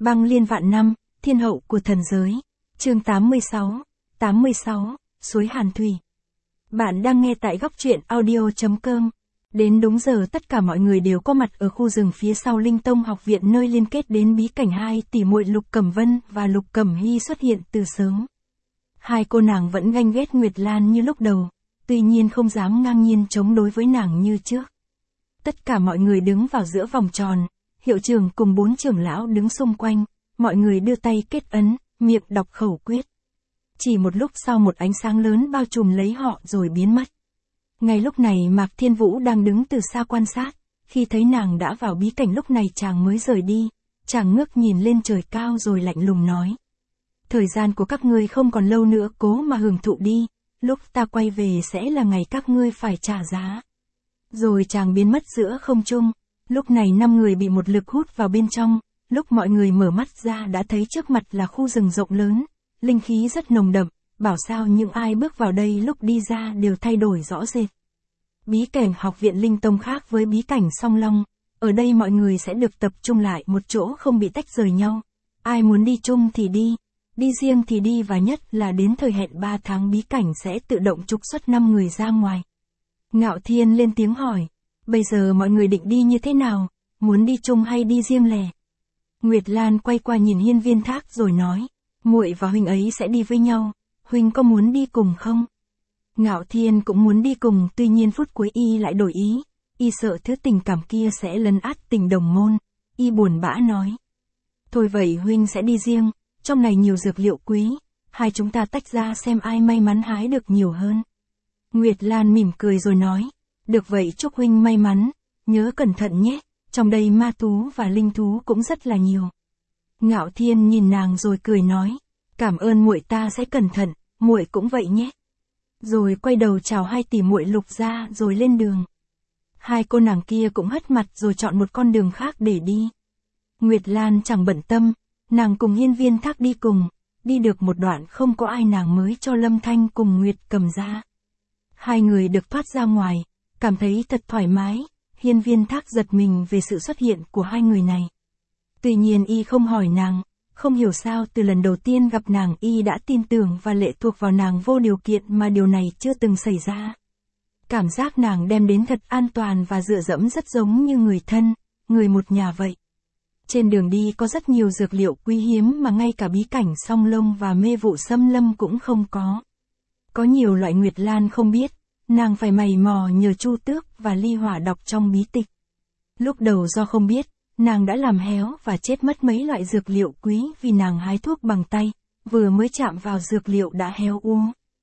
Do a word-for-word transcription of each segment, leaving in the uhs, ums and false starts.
Băng liên vạn năm, thiên hậu của thần giới. Chương tám mươi sáu, tám mươi sáu, suối Hàn Thủy. Bạn đang nghe tại góc truyện audio chấm com. Đến đúng giờ tất cả mọi người đều có mặt ở khu rừng phía sau Linh Tông học viện, nơi liên kết đến bí cảnh hai tỷ muội Lục Cẩm Vân và Lục Cẩm Hy xuất hiện từ sớm. Hai cô nàng vẫn ganh ghét Nguyệt Lan như lúc đầu, tuy nhiên không dám ngang nhiên chống đối với nàng như trước. Tất cả mọi người đứng vào giữa vòng tròn, hiệu trưởng cùng bốn trưởng lão đứng xung quanh, mọi người đưa tay kết ấn, miệng đọc khẩu quyết. Chỉ một lúc sau một ánh sáng lớn bao trùm lấy họ rồi biến mất. Ngay lúc này Mạc Thiên Vũ đang đứng từ xa quan sát, khi thấy nàng đã vào bí cảnh lúc này chàng mới rời đi, chàng ngước nhìn lên trời cao rồi lạnh lùng nói. Thời gian của các ngươi không còn lâu nữa, cố mà hưởng thụ đi, lúc ta quay về sẽ là ngày các ngươi phải trả giá. Rồi chàng biến mất giữa không trung, lúc này năm người bị một lực hút vào bên trong, lúc mọi người mở mắt ra đã thấy trước mặt là khu rừng rộng lớn, linh khí rất nồng đậm, bảo sao những ai bước vào đây lúc đi ra đều thay đổi rõ rệt. Bí cảnh học viện Linh Tông khác với bí cảnh Song Long, ở đây mọi người sẽ được tập trung lại một chỗ không bị tách rời nhau, ai muốn đi chung thì đi, đi riêng thì đi, và nhất là đến thời hẹn ba tháng bí cảnh sẽ tự động trục xuất năm người ra ngoài. Ngạo Thiên lên tiếng hỏi, bây giờ mọi người định đi như thế nào, muốn đi chung hay đi riêng lẻ? Nguyệt Lan quay qua nhìn Hiên Viên Thác rồi nói, muội và huynh ấy sẽ đi với nhau, huynh có muốn đi cùng không? Ngạo Thiên cũng muốn đi cùng, tuy nhiên phút cuối y lại đổi ý, y sợ thứ tình cảm kia sẽ lấn át tình đồng môn, y buồn bã nói. Thôi vậy huynh sẽ đi riêng, trong này nhiều dược liệu quý, hai chúng ta tách ra xem ai may mắn hái được nhiều hơn. Nguyệt Lan mỉm cười rồi nói, được vậy chúc huynh may mắn, nhớ cẩn thận nhé, trong đây ma thú và linh thú cũng rất là nhiều. Ngạo Thiên nhìn nàng rồi cười nói, cảm ơn muội, ta sẽ cẩn thận, muội cũng vậy nhé. Rồi quay đầu chào hai tỷ muội Lục ra rồi lên đường. Hai cô nàng kia cũng hất mặt rồi chọn một con đường khác để đi. Nguyệt Lan chẳng bận tâm, nàng cùng Hiên Viên Thác đi cùng, đi được một đoạn không có ai nàng mới cho Lâm Thanh cùng Nguyệt Cầm ra. Hai người được thoát ra ngoài, cảm thấy thật thoải mái, Hiên Viên Thác giật mình về sự xuất hiện của hai người này. Tuy nhiên y không hỏi nàng, không hiểu sao từ lần đầu tiên gặp nàng y đã tin tưởng và lệ thuộc vào nàng vô điều kiện mà điều này chưa từng xảy ra. Cảm giác nàng đem đến thật an toàn và dựa dẫm rất giống như người thân, người một nhà vậy. Trên đường đi có rất nhiều dược liệu quý hiếm mà ngay cả bí cảnh Song Long và mê vụ xâm lâm cũng không có. Có nhiều loại Nguyệt Lan không biết, nàng phải mày mò nhờ Chu Tước và Ly Hỏa đọc trong bí tịch. Lúc đầu do không biết, nàng đã làm héo và chết mất mấy loại dược liệu quý vì nàng hái thuốc bằng tay, vừa mới chạm vào dược liệu đã héo úa.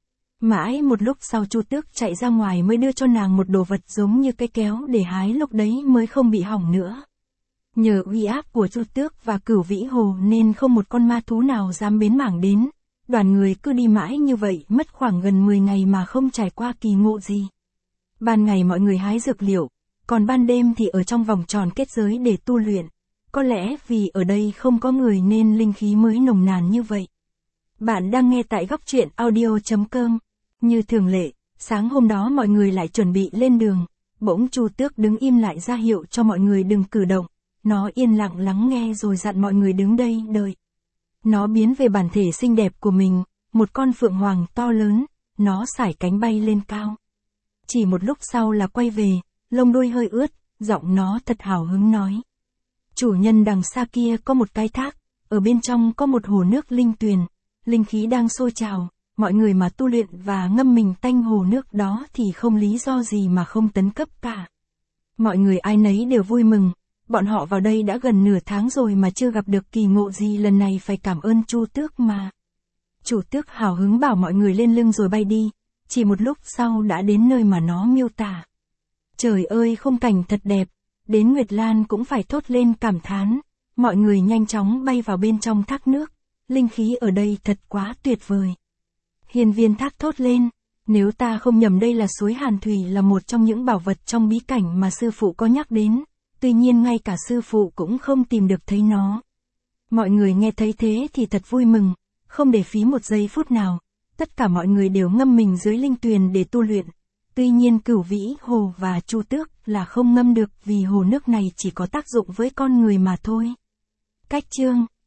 Mãi một lúc sau Chu Tước chạy ra ngoài mới đưa cho nàng một đồ vật giống như cây kéo để hái, lúc đấy mới không bị hỏng nữa. Nhờ uy áp của Chu Tước và Cửu Vĩ Hồ nên không một con ma thú nào dám bén mảng đến. Đoàn người cứ đi mãi như vậy, mất khoảng gần mười ngày mà không trải qua kỳ ngộ gì. Ban ngày mọi người hái dược liệu, còn ban đêm thì ở trong vòng tròn kết giới để tu luyện. Có lẽ vì ở đây không có người nên linh khí mới nồng nàn như vậy. Bạn đang nghe tại góc truyện audio chấm com. Như thường lệ, sáng hôm đó mọi người lại chuẩn bị lên đường. Bỗng Chu Tước đứng im lại ra hiệu cho mọi người đừng cử động. Nó yên lặng lắng nghe rồi dặn mọi người đứng đây đợi. Nó biến về bản thể xinh đẹp của mình, một con phượng hoàng to lớn, nó sải cánh bay lên cao. Chỉ một lúc sau là quay về, lông đuôi hơi ướt, giọng nó thật hào hứng nói. Chủ nhân, đằng xa kia có một cái thác, ở bên trong có một hồ nước linh tuyền, linh khí đang sôi trào, mọi người mà tu luyện và ngâm mình tanh hồ nước đó thì không lý do gì mà không tấn cấp cả. Mọi người ai nấy đều vui mừng. Bọn họ vào đây đã gần nửa tháng rồi mà chưa gặp được kỳ ngộ gì, lần này phải cảm ơn Chu Tước mà. Chu Tước hào hứng bảo mọi người lên lưng rồi bay đi, chỉ một lúc sau đã đến nơi mà nó miêu tả. Trời ơi, khung cảnh thật đẹp, đến Nguyệt Lan cũng phải thốt lên cảm thán. Mọi người nhanh chóng bay vào bên trong thác nước, linh khí ở đây thật quá tuyệt vời. Hiên Viên Thác thốt lên, nếu ta không nhầm đây là suối Hàn Thủy, là một trong những bảo vật trong bí cảnh mà sư phụ có nhắc đến. Tuy nhiên ngay cả sư phụ cũng không tìm được thấy nó. Mọi người nghe thấy thế thì thật vui mừng, không để phí một giây phút nào. Tất cả mọi người đều ngâm mình dưới linh tuyền để tu luyện. Tuy nhiên Cửu Vĩ Hồ và Chu Tước là không ngâm được vì hồ nước này chỉ có tác dụng với con người mà thôi. Cách chương